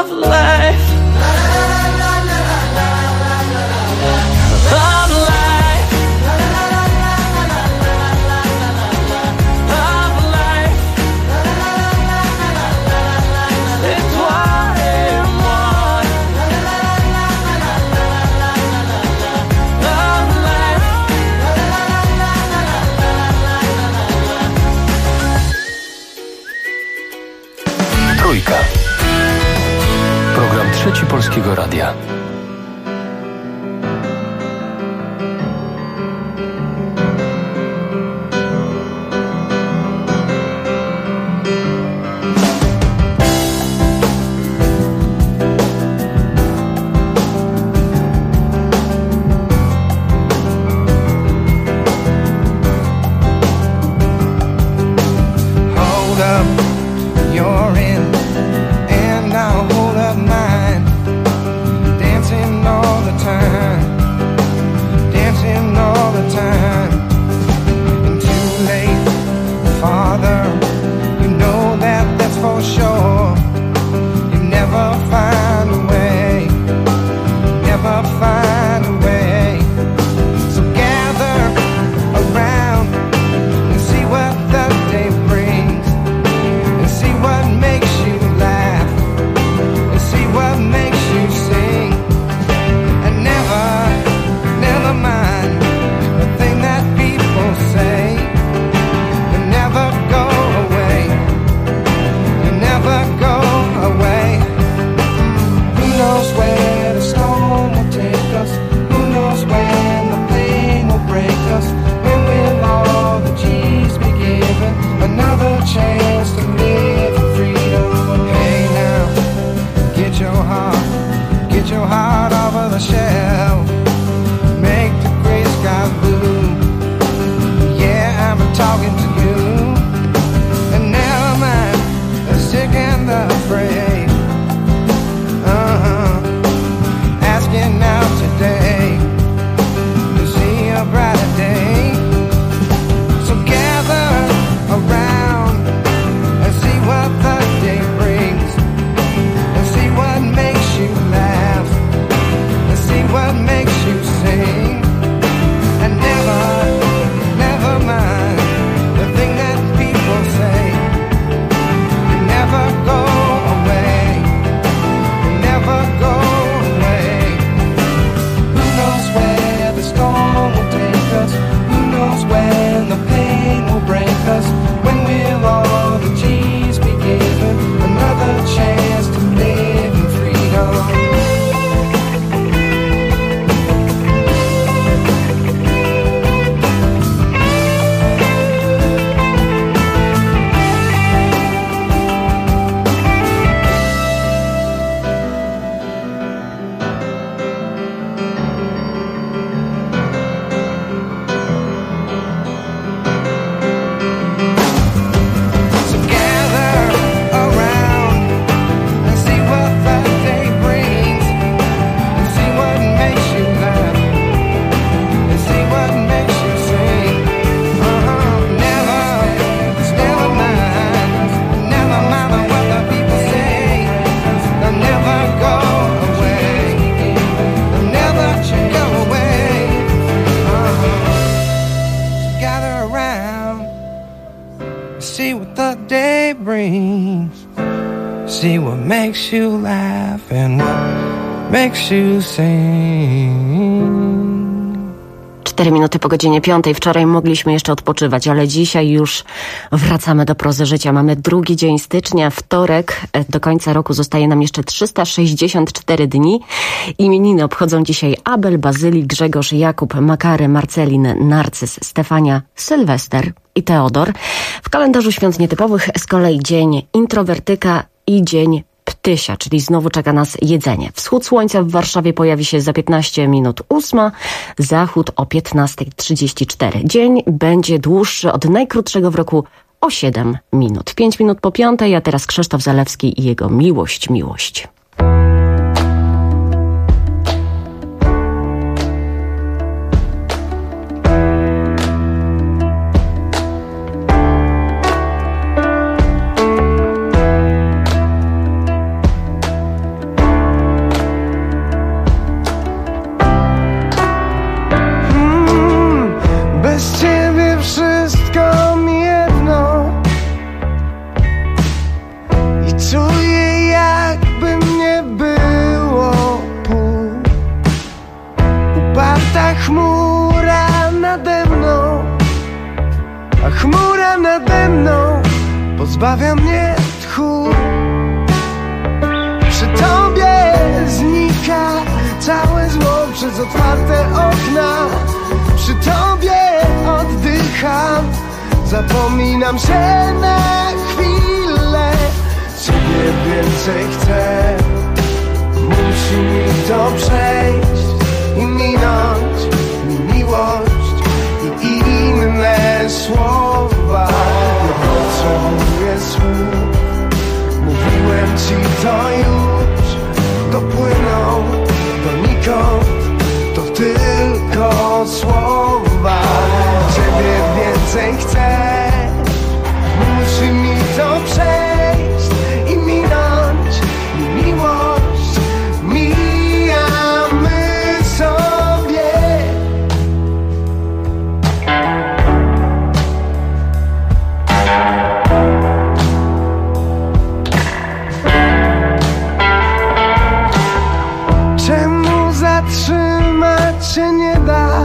of life. Trójka. Program Trzeci Polskiego Radia. See what makes you laugh and what makes you sing. 4 minuty po godzinie 5. Wczoraj mogliśmy jeszcze odpoczywać, ale dzisiaj już wracamy do prozy życia. Mamy drugi dzień stycznia, wtorek. Do końca roku zostaje nam jeszcze 364 dni. Imieniny obchodzą dzisiaj Abel, Bazyli, Grzegorz, Jakub, Makary, Marcelin, Narcyz, Stefania, Sylwester i Teodor. W kalendarzu świąt nietypowych z kolei dzień introwertyka i dzień ptysia, czyli znowu czeka nas jedzenie. Wschód słońca w Warszawie pojawi się za 15 minut 8, zachód o 15:34. Dzień będzie dłuższy od najkrótszego w roku o 7 minut. 5 minut po 5, a teraz Krzysztof Zalewski i jego Miłość, miłość. zbawia mnie tchu. Przy tobie znika całe zło przez otwarte okna. Przy tobie oddycham, zapominam się na chwilę. Ciebie więcej chcę, musi mi to przejść i minąć mi miłość i inne słowa. Nie potrzebuję słów, mówiłem ci to już. Dopłyną donikąd, to tylko słowa. Ciebie więcej chcę, musi mi to przejść i minąć mi miłość. Mijamy sobie. Czemu zatrzymać się nie da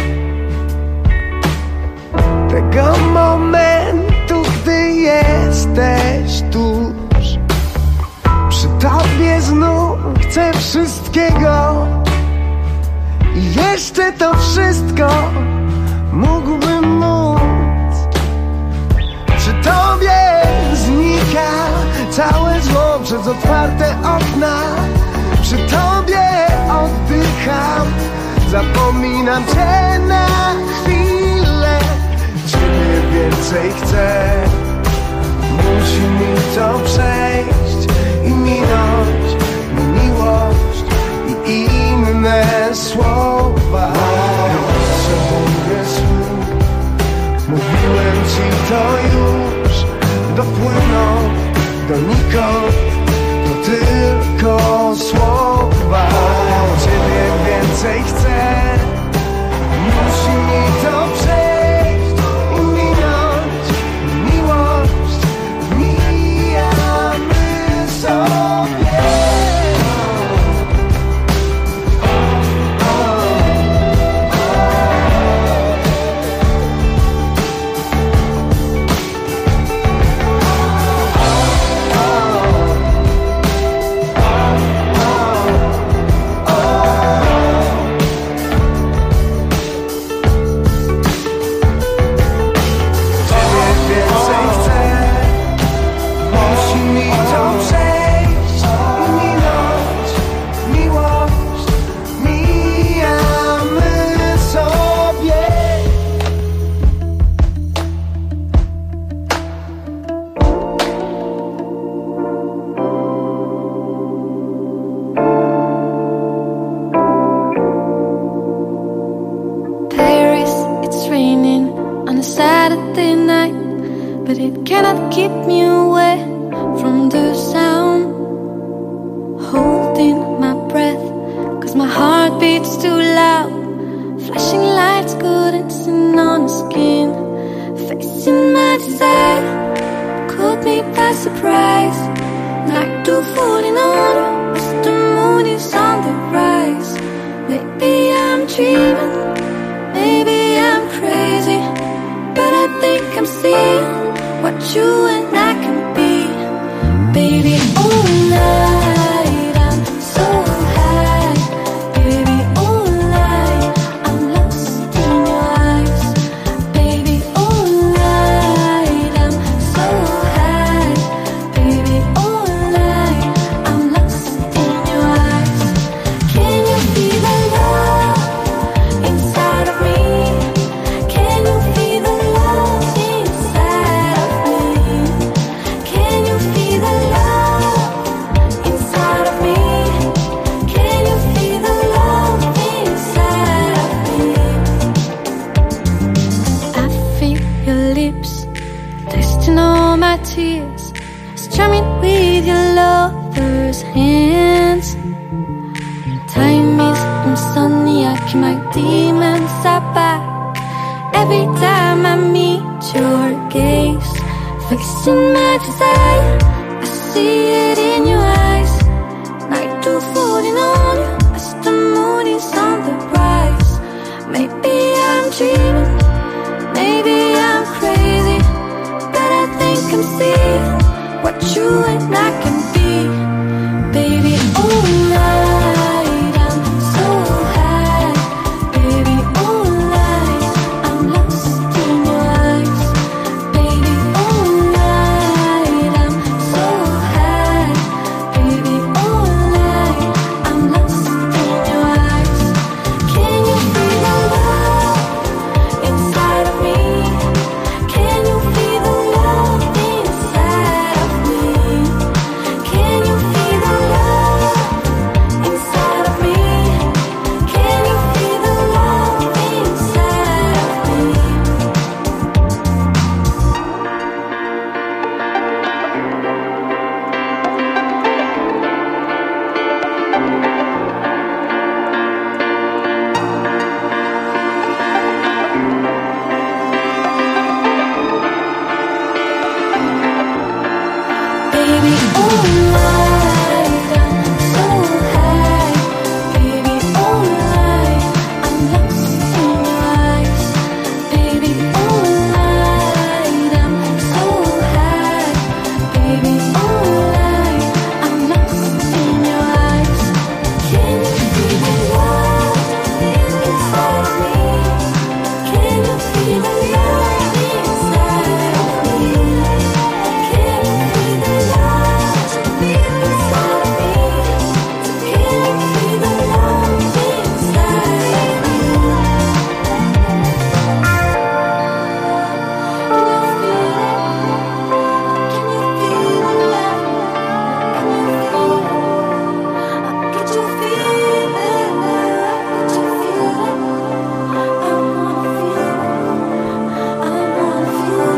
tego momentu, gdy jesteś tuż? Przy tobie znów chcę wszystkiego i jeszcze to wszystko mógłbym móc. Przy tobie znika całe zło przez otwarte okna. Przy tobie oddycham, zapominam cię na chwilę. Ciebie więcej chcę, musi mi to przejść i minąć mi miłość i inne słowa. Nie potrzebuję słów, mówiłem ci to już. Dopłyną donikąd, to tylko słowa. Ciebie więcej chcę, musi mi to przejść i minąć miłość. Mijamy sobie. Fixing my desire, I see it in your eyes. Night to falling on you as the moon is on the rise. Maybe I'm dreaming, maybe I'm crazy, but I think I'm seeing you and I can be, baby, all night. I'm so high, baby, all night. I'm lost in your eyes, baby, all night. I'm so high, baby, all night. I'm lost in your eyes. Can you feel the love inside of me? Can you feel the love inside of me? Can you feel the love inside of me? Can you feel the love inside of me? Baby, all night, I'm so high. Baby, all night, I'm lost in your eyes. Baby, all night, I'm so high. Baby, all night, I'm lost in your eyes. Can you feel the love inside of me? Can you feel the love inside of me? Can you feel the love inside of me? Can you feel the love inside of me? Can you feel the love? Can you feel it? I wanna feel it. I wanna feel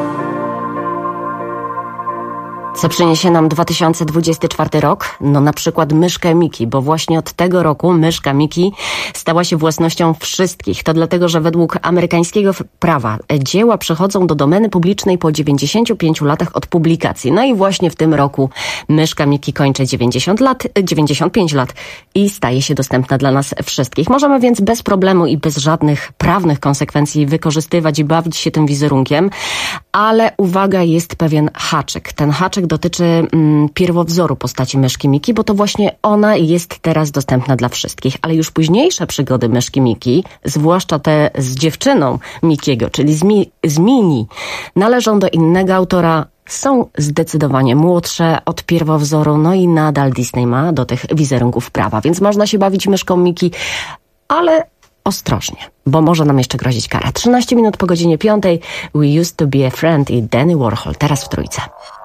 it. Co przyniesie nam 2024 rok? No na przykład myszkę Miki, bo właśnie od tego roku myszka Miki stała się własnością wszystkich. To dlatego, że według amerykańskiego prawa dzieła przechodzą do domeny publicznej po 95 latach od publikacji. No i właśnie w tym roku myszka Miki kończy 95 lat i staje się dostępna dla nas wszystkich. Możemy więc bez problemu i bez żadnych prawnych konsekwencji wykorzystywać i bawić się tym wizerunkiem, ale uwaga, jest pewien haczyk. Ten haczyk dotyczy pierwowzoru postaci myszki Miki, bo to właśnie ona jest teraz dostępna dla wszystkich, ale już późniejsze przygody myszki Miki, zwłaszcza te z dziewczyną Mikiego, czyli z Mini, należą do innego autora, są zdecydowanie młodsze od pierwowzoru, no i nadal Disney ma do tych wizerunków prawa, więc można się bawić myszką Miki, ale ostrożnie, bo może nam jeszcze grozić kara. 13 minut po godzinie 5. We Used to Be a Friend i Danny Warhol, teraz w trójce.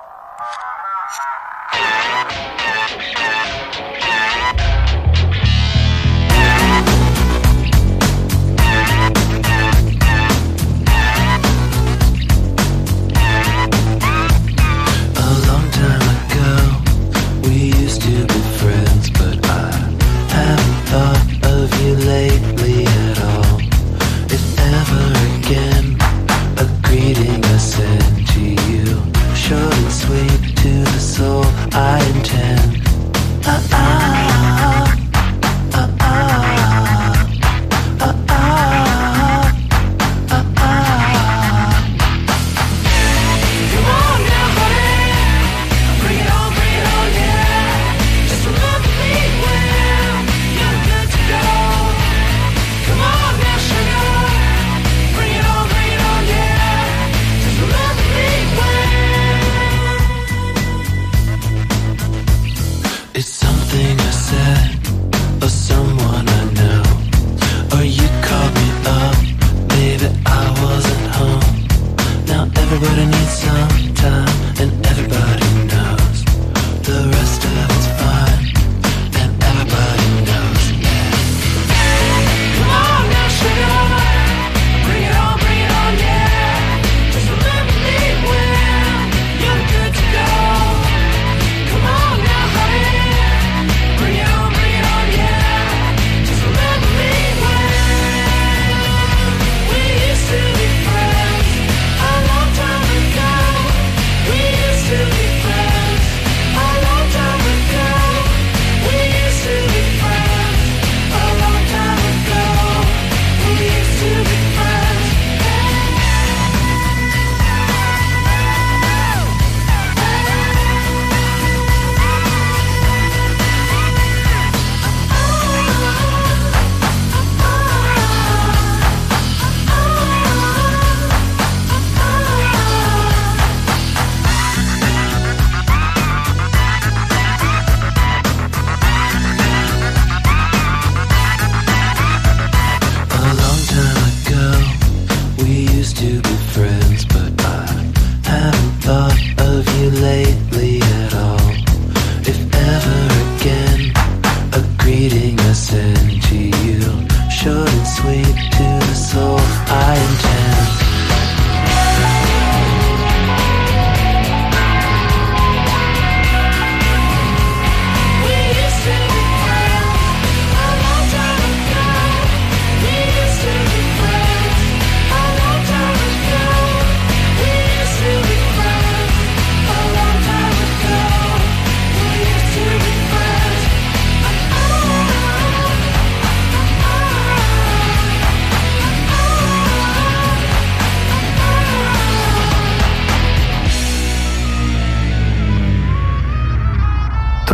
Lately at all, if ever again, a greeting I send to you, short and sweet to the soul.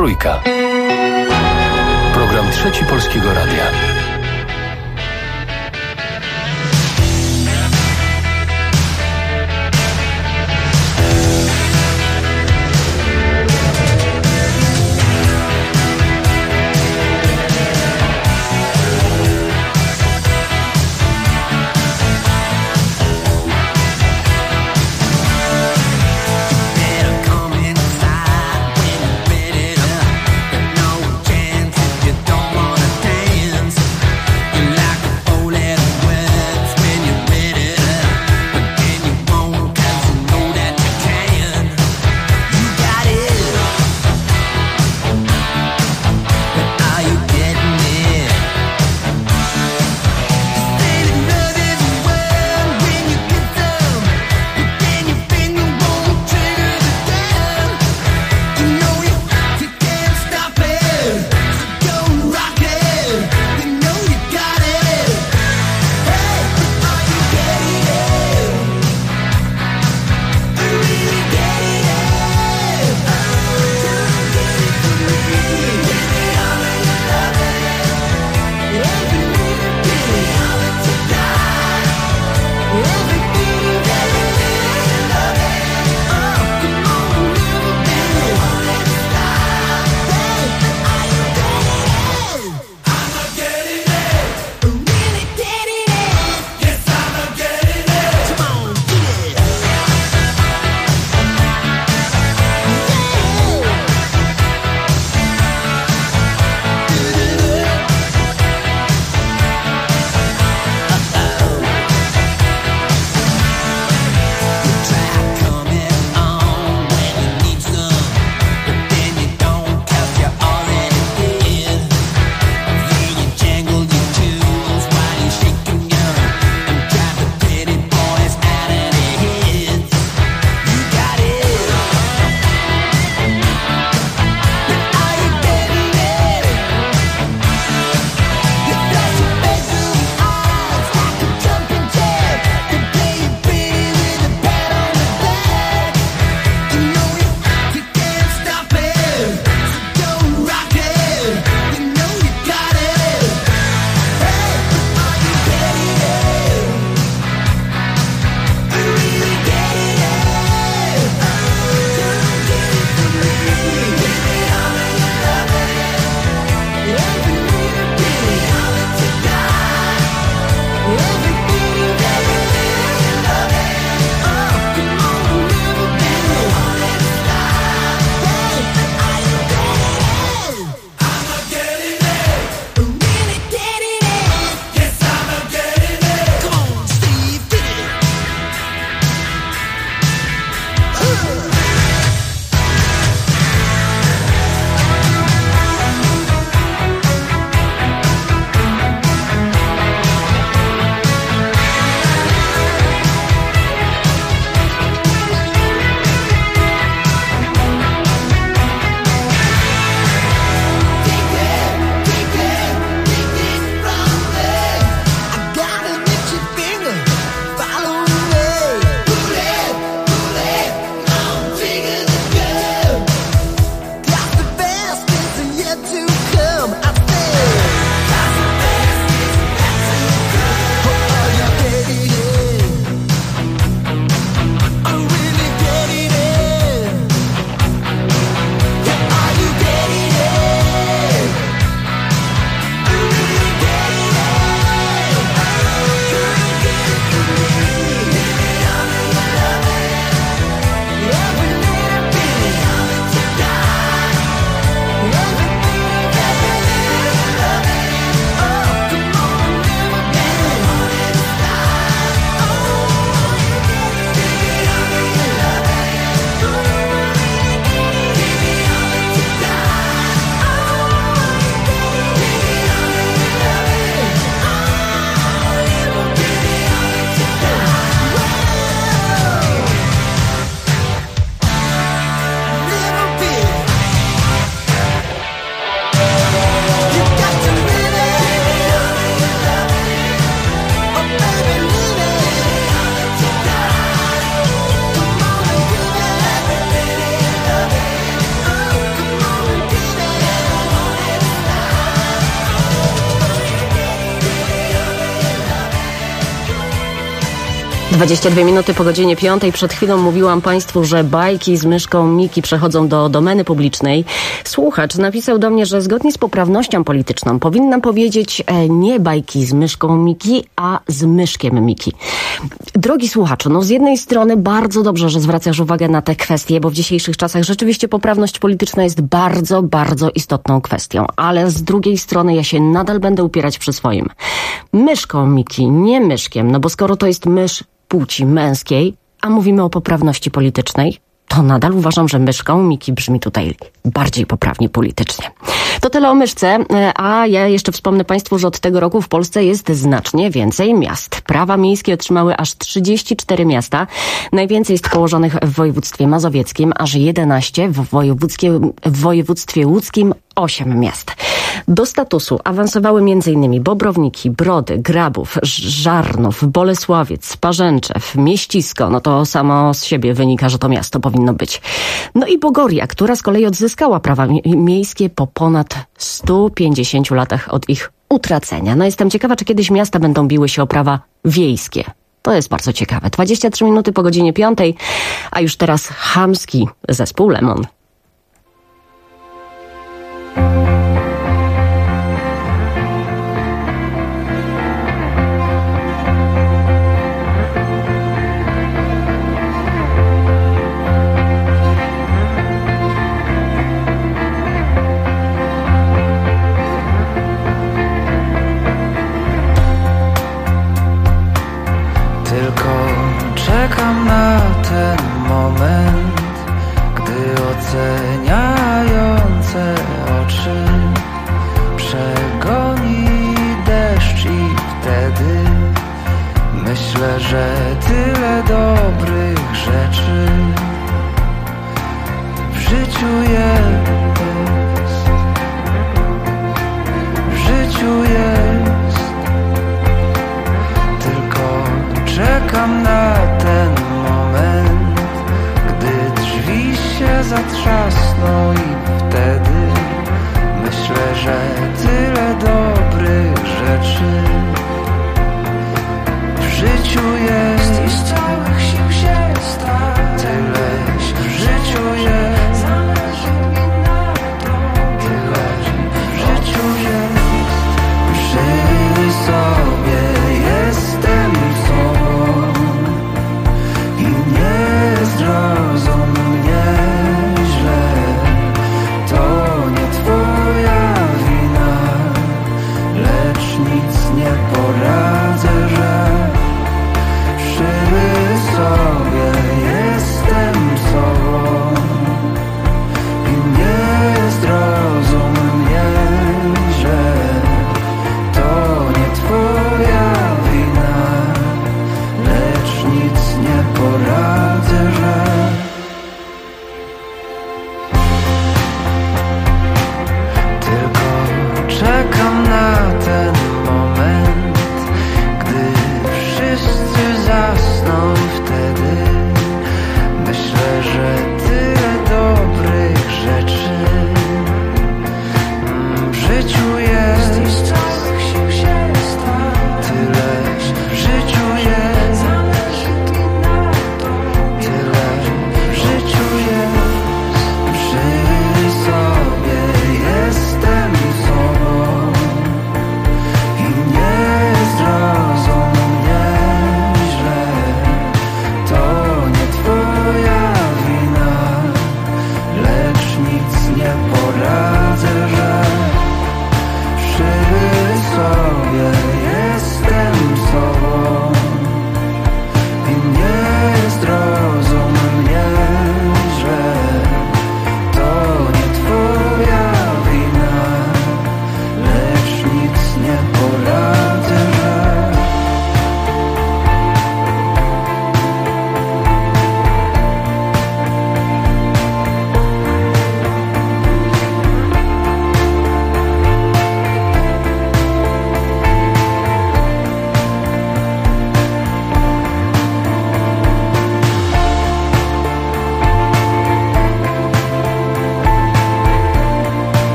Trójka. Program Trzeci Polskiego Radia. Chance if you don't wanna dance. 22 minuty po godzinie 5. Przed chwilą mówiłam Państwu, że bajki z myszką Miki przechodzą do domeny publicznej. Słuchacz napisał do mnie, że zgodnie z poprawnością polityczną powinnam powiedzieć nie bajki z myszką Miki, a z myszkiem Miki. Drogi słuchaczu, no z jednej strony bardzo dobrze, że zwracasz uwagę na te kwestie, bo w dzisiejszych czasach rzeczywiście poprawność polityczna jest bardzo, bardzo istotną kwestią. Ale z drugiej strony ja się nadal będę upierać przy swoim. Myszką Miki, nie myszkiem, no bo skoro to jest mysz płci męskiej, a mówimy o poprawności politycznej, to nadal uważam, że myszką Miki brzmi tutaj bardziej poprawnie politycznie. To tyle o myszce, a ja jeszcze wspomnę Państwu, że od tego roku w Polsce jest znacznie więcej miast. Prawa miejskie otrzymały aż 34 miasta. Najwięcej jest położonych w województwie mazowieckim, aż 11, w województwie łódzkim 8 miast. Do statusu awansowały m.in. Bobrowniki, Brody, Grabów, Żarnów, Bolesławiec, Parzęczew, Mieścisko. No to samo z siebie wynika, że to miasto powinno być. No i Bogoria, która z kolei odzyskała prawa miejskie po ponad 150 latach od ich utracenia. No jestem ciekawa, czy kiedyś miasta będą biły się o prawa wiejskie. To jest bardzo ciekawe. 23 minuty po godzinie 5, a już teraz chamski zespół Lemon. Czekam na ten moment, gdy oceniające oczy przegoni deszcz i wtedy myślę, że tyle dobrych rzeczy w życiu jest, w życiu jest. Czekam na ten moment, gdy drzwi się zatrzasną i wtedy myślę, że tyle dobrych rzeczy w życiu jest i z całych sił się stać. Tyleś w życiu jest, zależy mi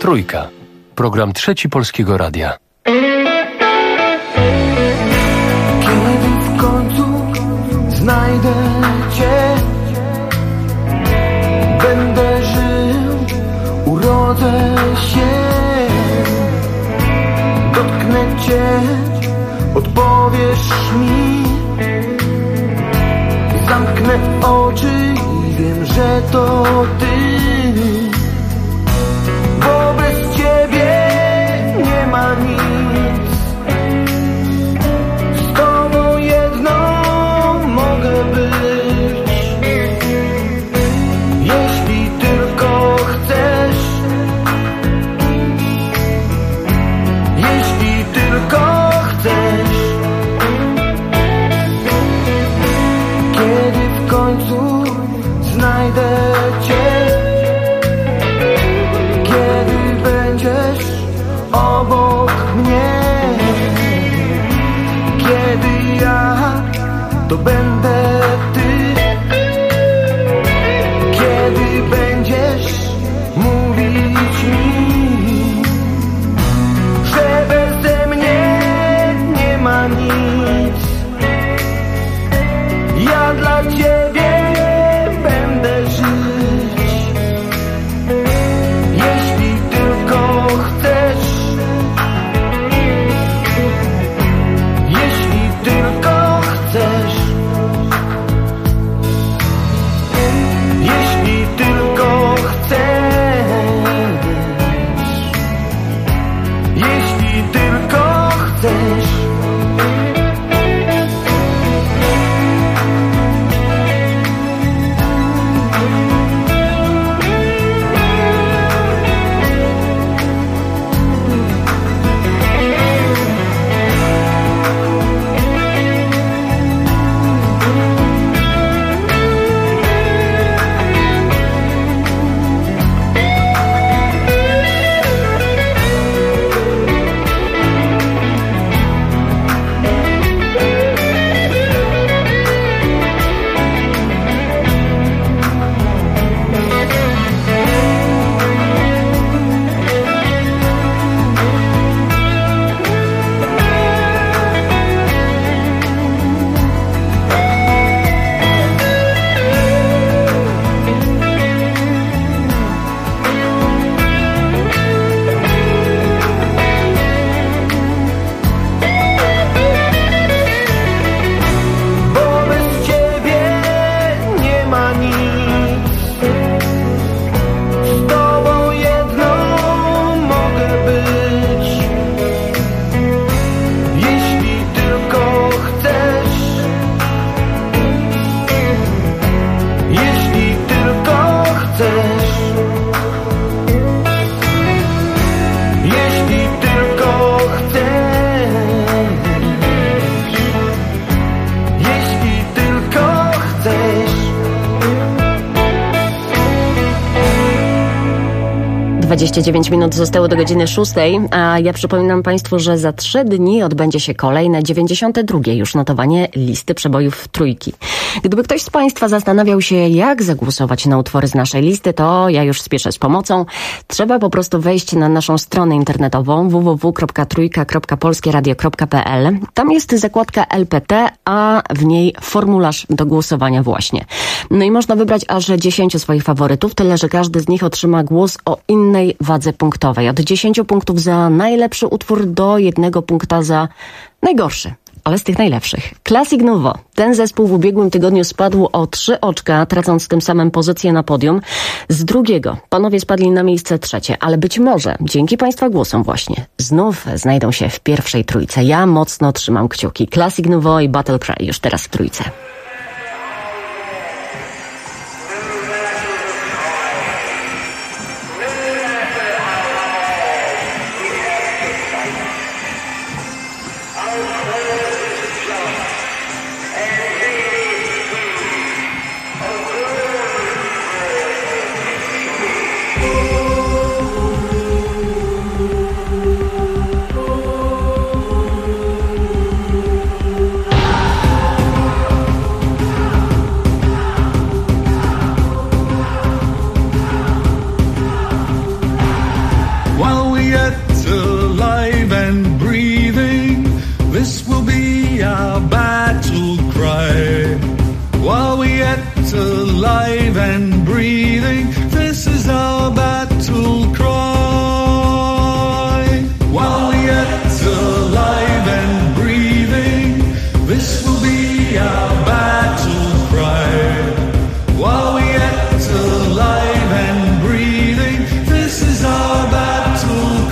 Trójka. Program Trzeci Polskiego Radia. Kiedy w końcu znajdę Cię, będę żył, urodzę się, dotknę Cię, odpowiesz mi, zamknę oczy i wiem, że to Ty, bo bez Ciebie nie ma nic. Z Tobą jedną mogę być, jeśli tylko chcesz, jeśli tylko chcesz. Kiedy w końcu znajdę Cię, kiedy będziesz obok mnie, kiedy ja to będę Ty, kiedy będziesz mówić mi, że beze mnie nie ma nic. Ja dla Ciebie będę żyć, jeśli tylko chcesz, jeśli tylko chcesz, jeśli tylko chcesz, jeśli tylko chcesz. Jeśli tylko chcesz, jeśli tylko chcesz. 29 minut zostało do godziny 6, a ja przypominam Państwu, że za 3 dni odbędzie się kolejne 92. już notowanie listy przebojów Trójki. Gdyby ktoś z Państwa zastanawiał się, jak zagłosować na utwory z naszej listy, to ja już spieszę z pomocą. Trzeba po prostu wejść na naszą stronę internetową www.trójka.polskieradio.pl. Tam jest zakładka LPT, a w niej formularz do głosowania właśnie. No i można wybrać aż 10 swoich faworytów, tyle że każdy z nich otrzyma głos o innej wadze punktowej. Od 10 punktów za najlepszy utwór do 1 punkta za najgorszy. Ale z tych najlepszych. Classic Nouveau. Ten zespół w ubiegłym tygodniu spadł o 3 oczka, tracąc tym samym pozycję na podium. Z drugiego panowie spadli na miejsce 3, ale być może dzięki Państwa głosom właśnie znów znajdą się w pierwszej trójce. Ja mocno trzymam kciuki. Classic Nouveau i Battle Cry już teraz w trójce. while we're yet alive and breathing, this will be our battle cry. While we're yet alive and breathing, this is our battle cry. While we're yet alive and breathing, this will be our battle cry. While we're yet alive and breathing, this is our battle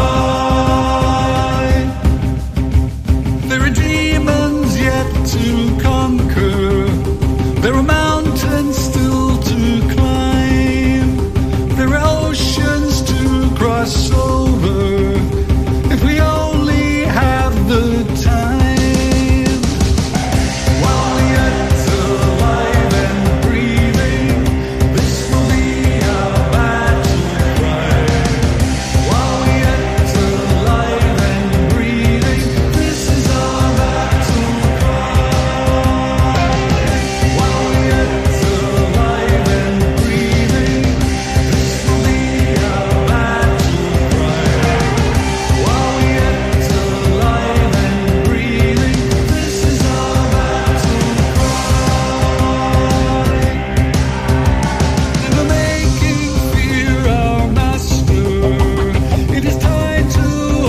cry. There are demons yet to conquer. There are mountains still to climb. There are oceans to cross over. If we only have the time. While we're yet alive and breathing, this will be our battle cry. While we're yet alive and breathing, this is our battle cry. While we're yet alive and breathing, this will be our battle cry. While we're yet alive and breathing, this is our battle cry. Never making fear our master. It is time to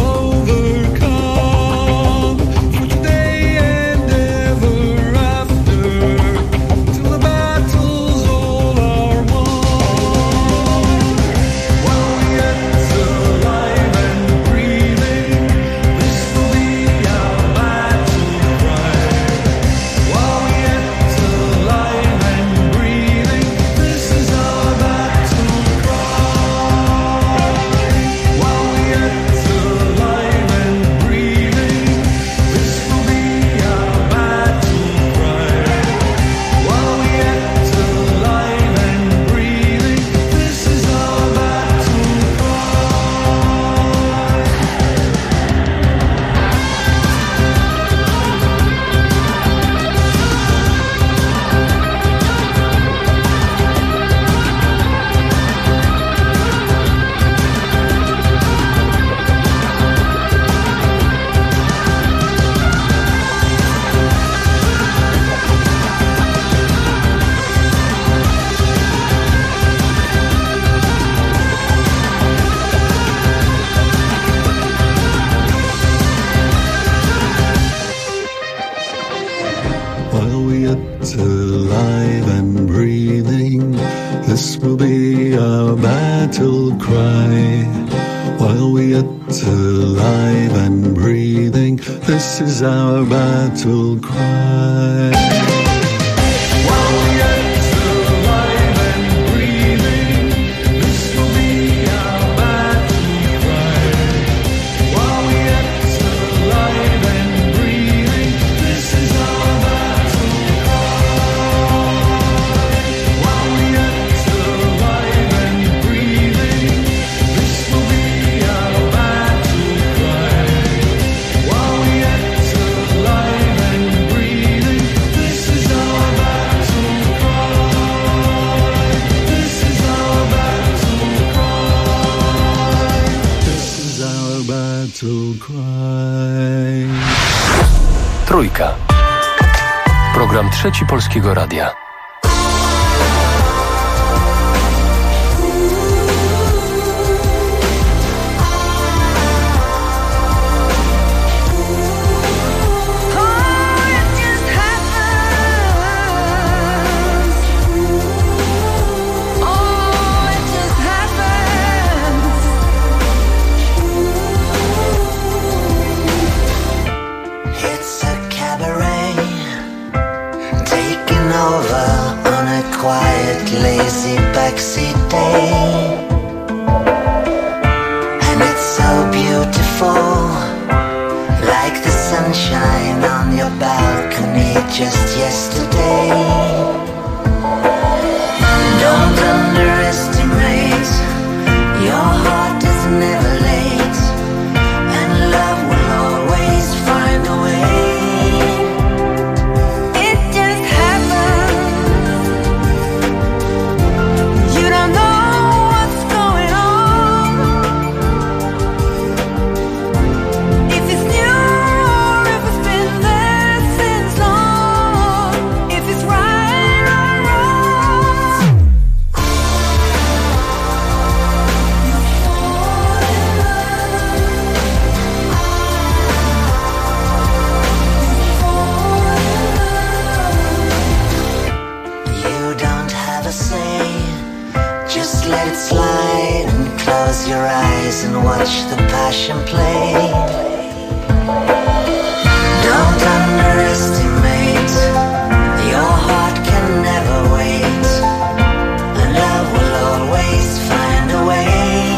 overcome. For today and ever after, till the battles all are won. While we're yet alive and breathing, this will be our battle cry. While we're yet alive and breathing, this is our battle cry. While we're yet alive and breathing, this will be our battle cry. While we're yet alive and breathing, this is our battle While we're yet alive and breathing, this will be our battle cry. While we're yet alive and breathing, this is our battle cry. While we're yet alive and breathing, this will be our battle cry. While we're yet alive and breathing, this is our battle cry. While we're yet alive and breathing, this will be our battle cry. While we're yet alive and breathing, this is our battle cry. This is our battle cry. This is our battle cry. Trójka. Program Trzeci Polskiego Radia. It's a cabaret taking over on a quiet, lazy backseat day. And it's so beautiful, like the sunshine on your balcony just yesterday. Don't underestimate, your heart is never late, and love will always find a way. It just happens. You don't know what's going on. eyes and watch the passion play. Don't underestimate, your heart can never wait, and love will always find a way.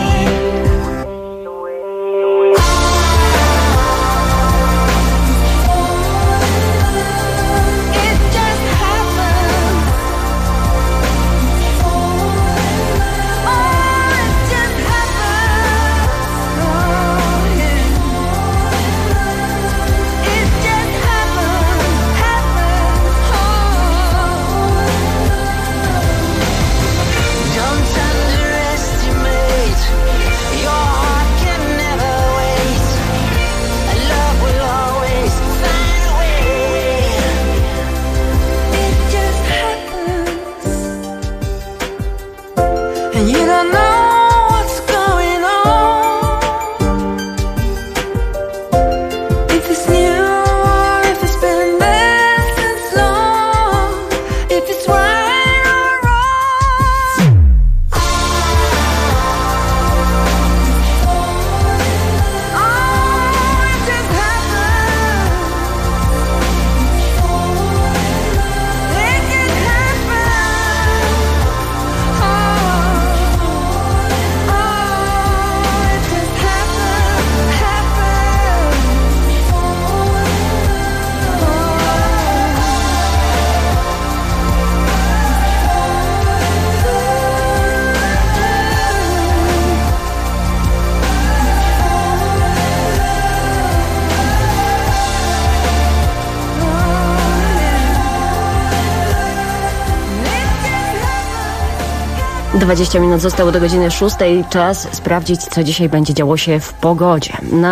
- 20 minut zostało do godziny 6. Czas sprawdzić, co dzisiaj będzie działo się w pogodzie.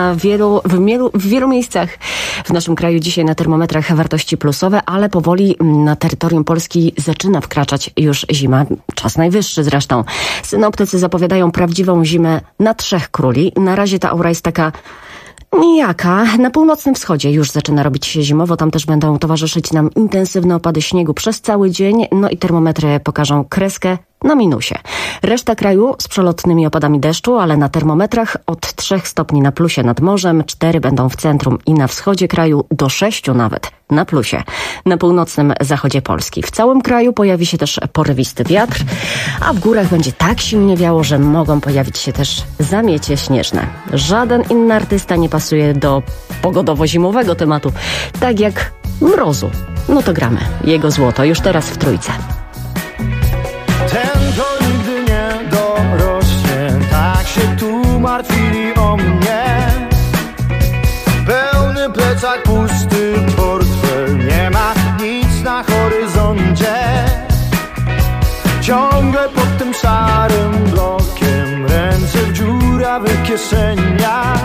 W wielu miejscach w naszym kraju dzisiaj na termometrach wartości plusowe, ale powoli na terytorium Polski zaczyna wkraczać już zima. Czas najwyższy zresztą. Synoptycy zapowiadają prawdziwą zimę na Trzech Króli. Na razie ta aura jest taka nijaka. Na północnym wschodzie już zaczyna robić się zimowo. Tam też będą towarzyszyć nam intensywne opady śniegu przez cały dzień. No i termometry pokażą kreskę na minusie. Reszta kraju z przelotnymi opadami deszczu, ale na termometrach od 3 stopni na plusie nad morzem, 4 będą w centrum i na wschodzie kraju, do 6 nawet na plusie na północnym zachodzie Polski. W całym kraju pojawi się też porywisty wiatr, a w górach będzie tak silnie wiało, że mogą pojawić się też zamiecie śnieżne. Żaden inny artysta nie pasuje do pogodowo-zimowego tematu, tak jak mrozu. No to gramy. Jego złoto już teraz w Trójce. Ten to nigdy nie dorośnie, tak się tu martwili o mnie. Pełny plecak, pusty portfel, nie ma nic na horyzoncie. Ciągle pod tym szarym blokiem, ręce w dziurawych kieszeniach.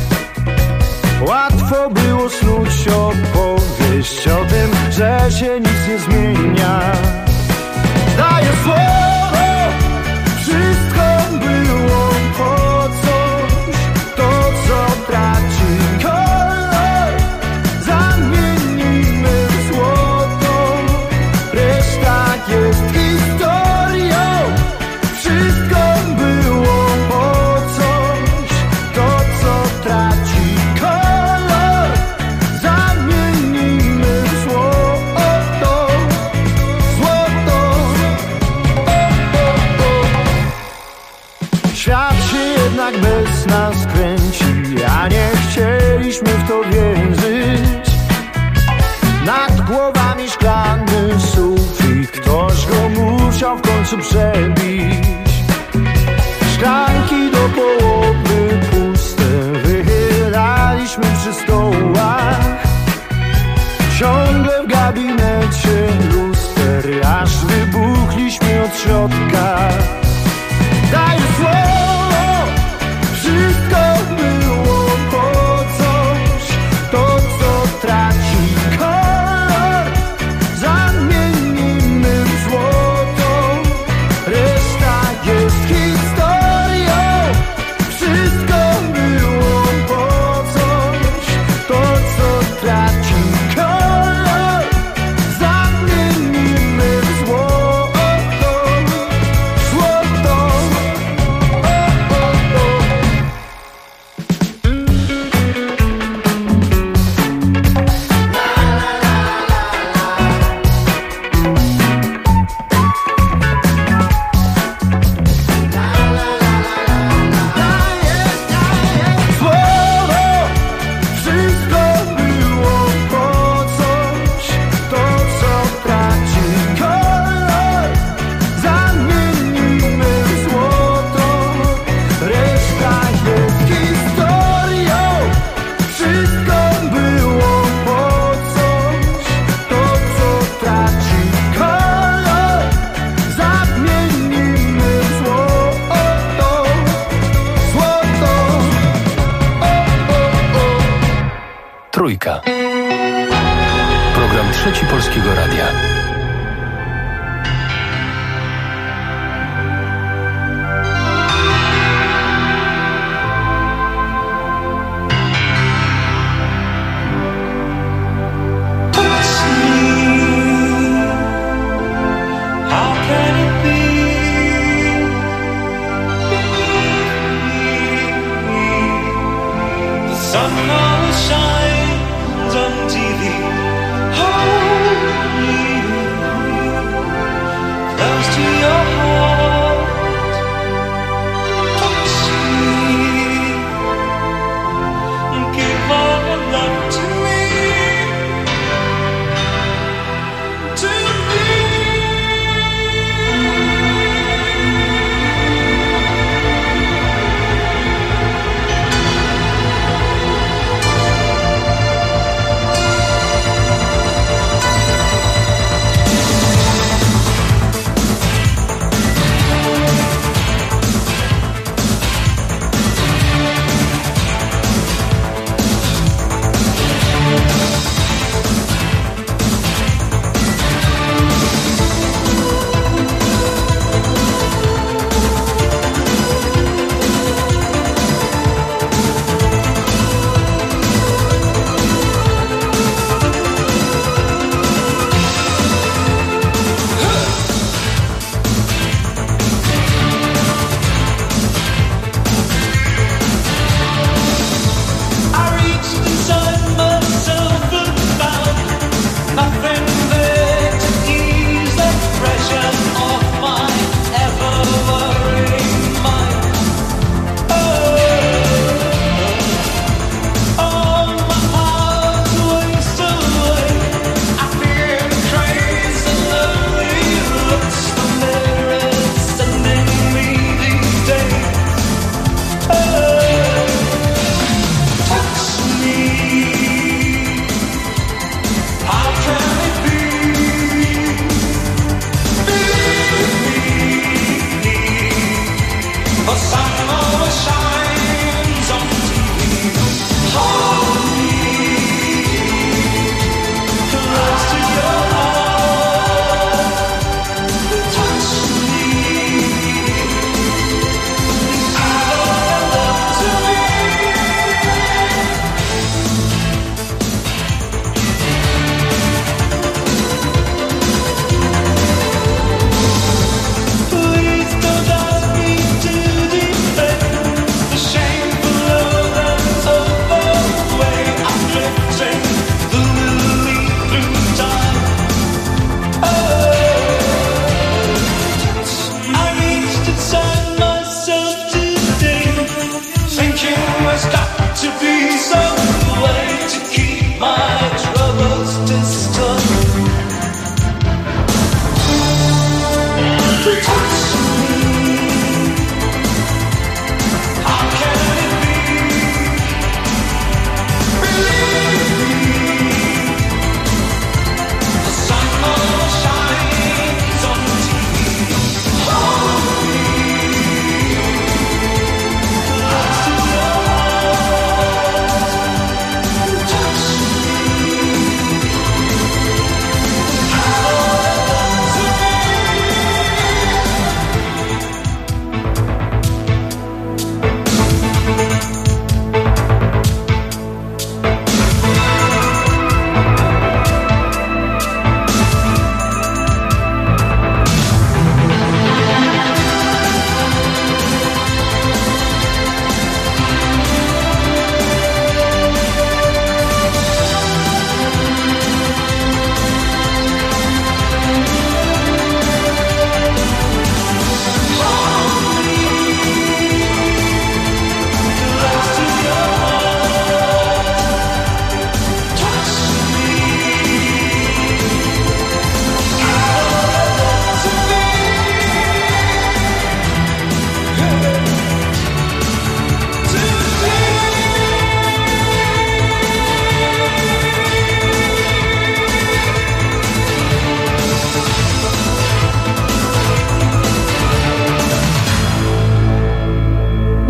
Łatwo było snuć opowieść o tym, że się nic nie zmienia. Daję słowo, wszystko było po coś. To, co traci kolor, zamienimy w złoto. Reszta jest historią. Wszystko było po coś. To, co traci kolor, zamienimy w złoto. Świat się jednak bez nas kręci, a nie chcieliśmy w to wierzyć. Nad głowami szklany sufit, ktoś go musiał w końcu przebić. Szklanki do połowy puste, wychylaliśmy przy stołach. Ciągle w gabinecie luster, aż wybuchliśmy od środka. Daję słowo, wszystko Trójka. Program Trzeci Polskiego Radia.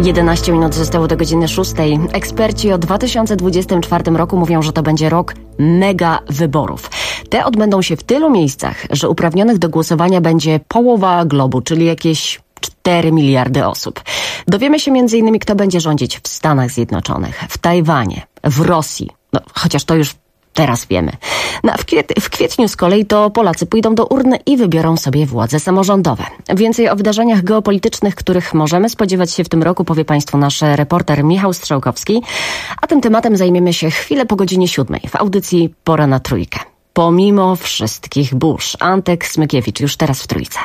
11 minut zostało do godziny 6. Eksperci o 2024 roku mówią, że to będzie rok mega wyborów. Te odbędą się w tylu miejscach, że uprawnionych do głosowania będzie połowa globu, czyli jakieś 4 miliardy osób. Dowiemy się m.in. kto będzie rządzić w Stanach Zjednoczonych, w Tajwanie, w Rosji. No, chociaż to już teraz wiemy. W kwietniu z kolei to Polacy pójdą do urny i wybiorą sobie władze samorządowe. Więcej o wydarzeniach geopolitycznych, których możemy spodziewać się w tym roku, powie Państwu nasz reporter Michał Strzałkowski. A tym tematem zajmiemy się chwilę po godzinie 7 w audycji Pora na Trójkę. Pomimo wszystkich burz. Antek Smykiewicz już teraz w Trójce.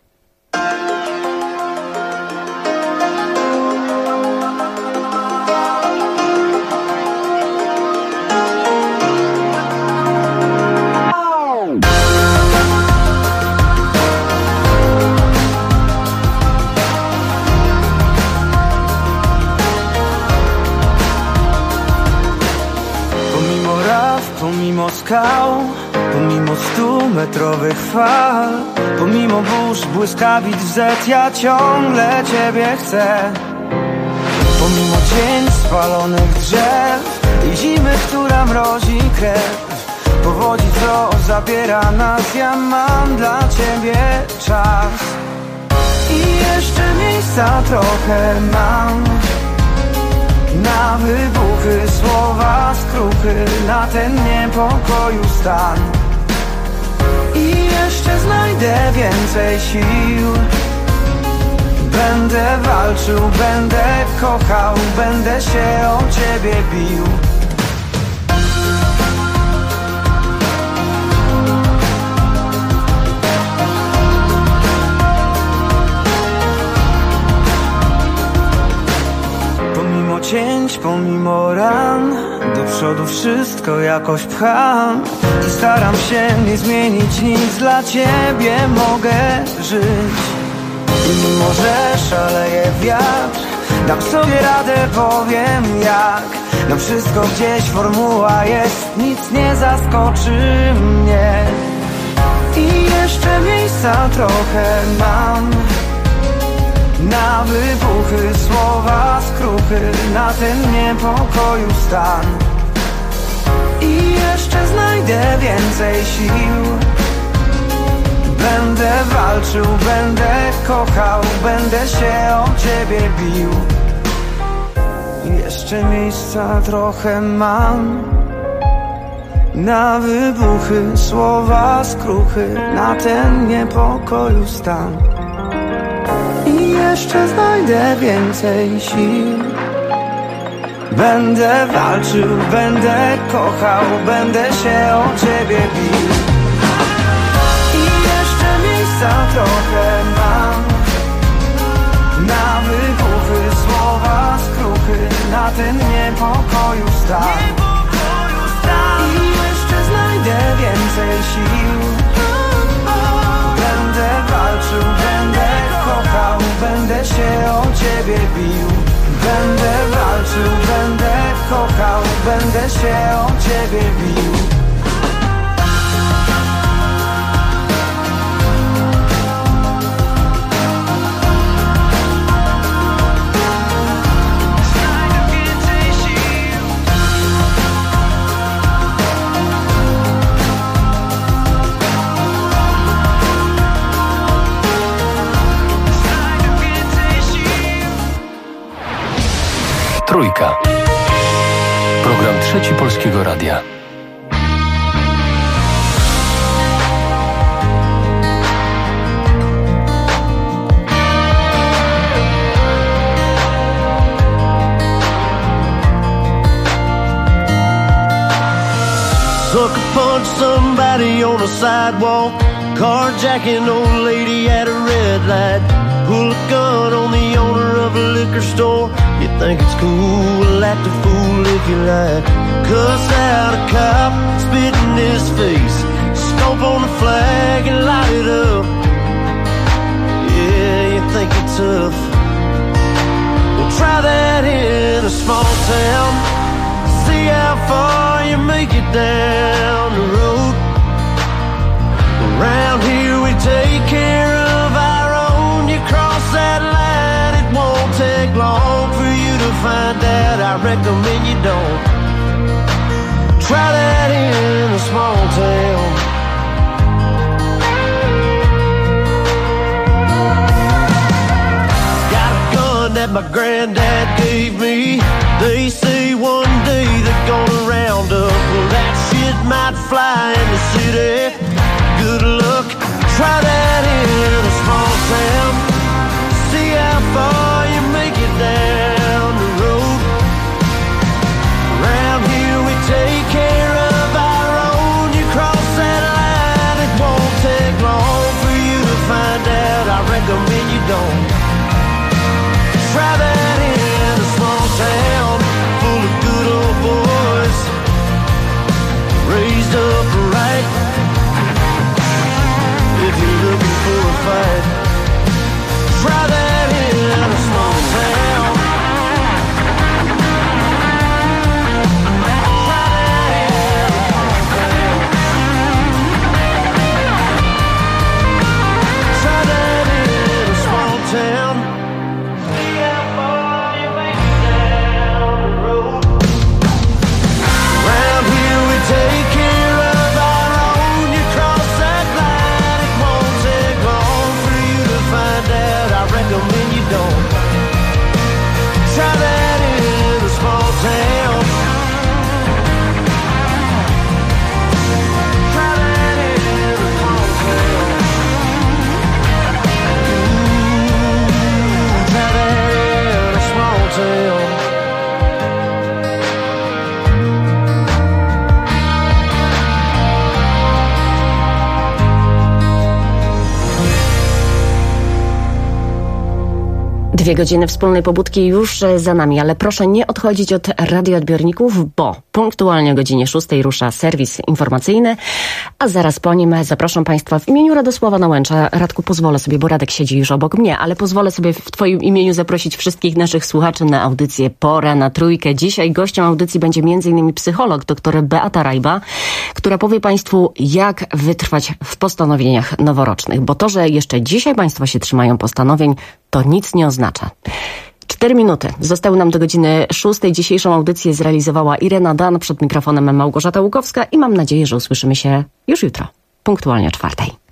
Pomimo skał, pomimo 100-metrowych fal, pomimo burz, błyskawic, zet, ja ciągle Ciebie chcę. Pomimo cień spalonych drzew i zimy, która mrozi krew, powodzi, co zabiera nas, ja mam dla Ciebie czas. I jeszcze miejsca trochę mam na wybuchy, słowa, skruchy, na ten niepokoju stan. I jeszcze znajdę więcej sił. Będę walczył, będę kochał, będę się o Ciebie bił. Cięć, pomimo ran, do przodu wszystko jakoś pcham i staram się nie zmienić nic, dla Ciebie mogę żyć. I mimo że szaleje wiatr, dam sobie radę, powiem jak. Na wszystko gdzieś formuła jest, nic nie zaskoczy mnie. I jeszcze miejsca trochę mam na wybuchy, słowa, skruchy, na ten niepokoju stan. I jeszcze znajdę więcej sił. Będę walczył, będę kochał, będę się o Ciebie bił. Jeszcze miejsca trochę mam na wybuchy, słowa, skruchy, na ten niepokoju stan. I jeszcze znajdę więcej sił. Będę walczył, będę kochał, będę się o Ciebie bił. I jeszcze miejsca trochę mam na wybuchy, słowa, skruchy, na ten niepokoju stan. I jeszcze znajdę więcej sił. Będę walczył, będę kochał, będę się o Ciebie bił. Będę walczył, będę kochał, będę się o Ciebie bił. Trójka. Program Trzeci Polskiego Radia. Sucker punch somebody on a sidewalk, carjacking old lady at a red light, pull a gun on the owner of a liquor store. You think it's cool, act a fool if you like. Cuss out a cop, spit in his face, stomp on the flag and light it up. Yeah, you think you're tough. Well, try that in a small town, see how far you make it down the road. Around here we take care of our own. You cross that line, it won't take long for that, I recommend you don't. Try that in a small town. Got a gun that my granddad gave me. They say one day they're gonna round up. Well, that shit might fly in the city. Good luck, try that in a small town. See how far you make it down the road. Around here we take care of our own. You cross that line, it won't take long for you to find out. I recommend you don't. Try that in a small town full of good old boys, raised up right. If you're looking for a fight, try that in a small town. Try that in a small town. See how far you make it down the road. Round here we take care of our own. You cross that line, it won't take long for you to find out. I recommend you don't. Try that in a small town. Try that in a small town. Try that in a small town. Dwie godziny wspólnej pobudki już za nami, ale proszę nie odchodzić od radioodbiorników, bo punktualnie o godzinie 6 rusza serwis informacyjny, a zaraz po nim zapraszam Państwa w imieniu Radosława Nałęcza. Radku, pozwolę sobie, bo Radek siedzi już obok mnie, ale pozwolę sobie w Twoim imieniu zaprosić wszystkich naszych słuchaczy na audycję Pora na Trójkę. Dzisiaj gościem audycji będzie m.in. psycholog dr Beata Rajba, która powie Państwu, jak wytrwać w postanowieniach noworocznych, bo to, że jeszcze dzisiaj Państwo się trzymają postanowień, to nic nie oznacza. 4 minuty zostały nam do godziny 6. Dzisiejszą audycję zrealizowała Irena Dan, przed mikrofonem Małgorzata Łukowska i mam nadzieję, że usłyszymy się już jutro, punktualnie o 4.